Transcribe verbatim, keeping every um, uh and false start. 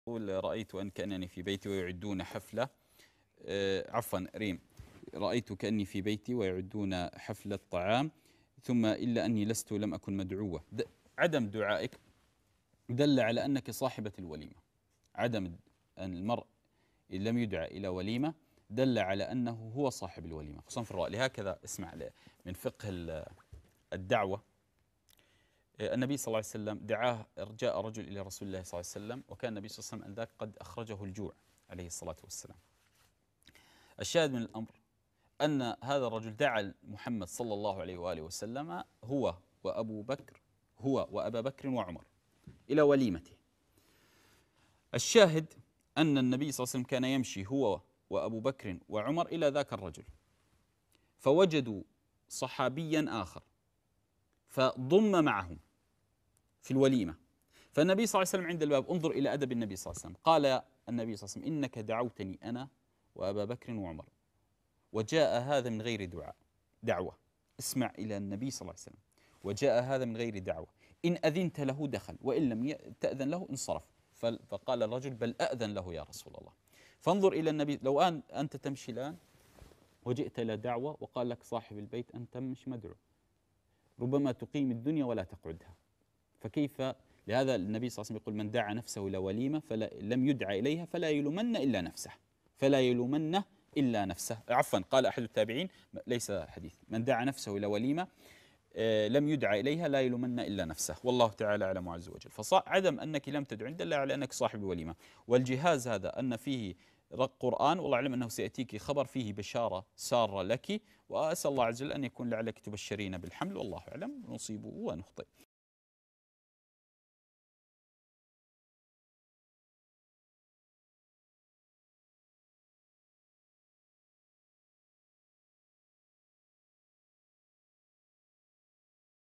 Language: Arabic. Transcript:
يقول رأيت أن كأنني في بيتي ويعدون حفلة. آه، عفوا ريم. رأيت كأني في بيتي ويعدون حفلة طعام، ثم إلا أني لست لم أكن مدعوة. عدم دعائك دل على أنك صاحبة الوليمة. عدم أن المرء إن لم يدعى إلى وليمة دل على أنه هو صاحب الوليمة، خصوصا في الرأي. لهكذا اسمع من فقه الدعوة. النبي صلى الله عليه وسلم دعاه، جاء رجل إلى رسول الله صلى الله عليه وسلم، وكان النبي صلى الله عليه وسلم أنذاك قد أخرجه الجوع عليه الصلاة والسلام. الشاهد من الأمر أن هذا الرجل دعا محمد صلى الله عليه وآله وسلم هو وأبو بكر هو وأبا بكر وعمر إلى وليمته. الشاهد أن النبي صلى الله عليه وسلم كان يمشي هو وأبو بكر وعمر إلى ذاك الرجل، فوجدوا صحابيا آخر فضم معهم في الوليمة. فالنبي صلى الله عليه وسلم عند الباب، انظر إلى أدب النبي صلى الله عليه وسلم، قال النبي صلى الله عليه وسلم: إنك دعوتني أنا وأبا بكر وعمر، وجاء هذا من غير دعاء دعوة. اسمع إلى النبي صلى الله عليه وسلم: وجاء هذا من غير دعوة، إن أذنت له دخل وإن لم تأذن له انصرف. فقال الرجل: بل أأذن له يا رسول الله. فانظر إلى النبي. لو أن أنت تمشي الآن وجئت إلى دعوة وقال لك صاحب البيت أنت مش مدعو، ربما تقيم الدنيا ولا تقعدها، فكيف؟ لهذا النبي صلى الله عليه وسلم يقول: من دعا نفسه إلى وليمة فلم يدعى إليها فلا يلومن إلا نفسه، فلا يلومن إلا نفسه. عفوا، قال أحد التابعين، ليس حديث، من دعا نفسه إلى وليمة لم يدعى إليها لا يلومن إلا نفسه، والله تعالى أعلم عز وجل. فعدم أنك لم تدعو دل على أنك صاحب الوليمة. والجهاز هذا أن فيه قرآن، والله أعلم أنه سيأتيك خبر فيه بشارة سارة لك، وأسأل الله عز وجل أن يكون لعلك تبشرين بالحمل، والله أعلم، نصيب ونخطئ.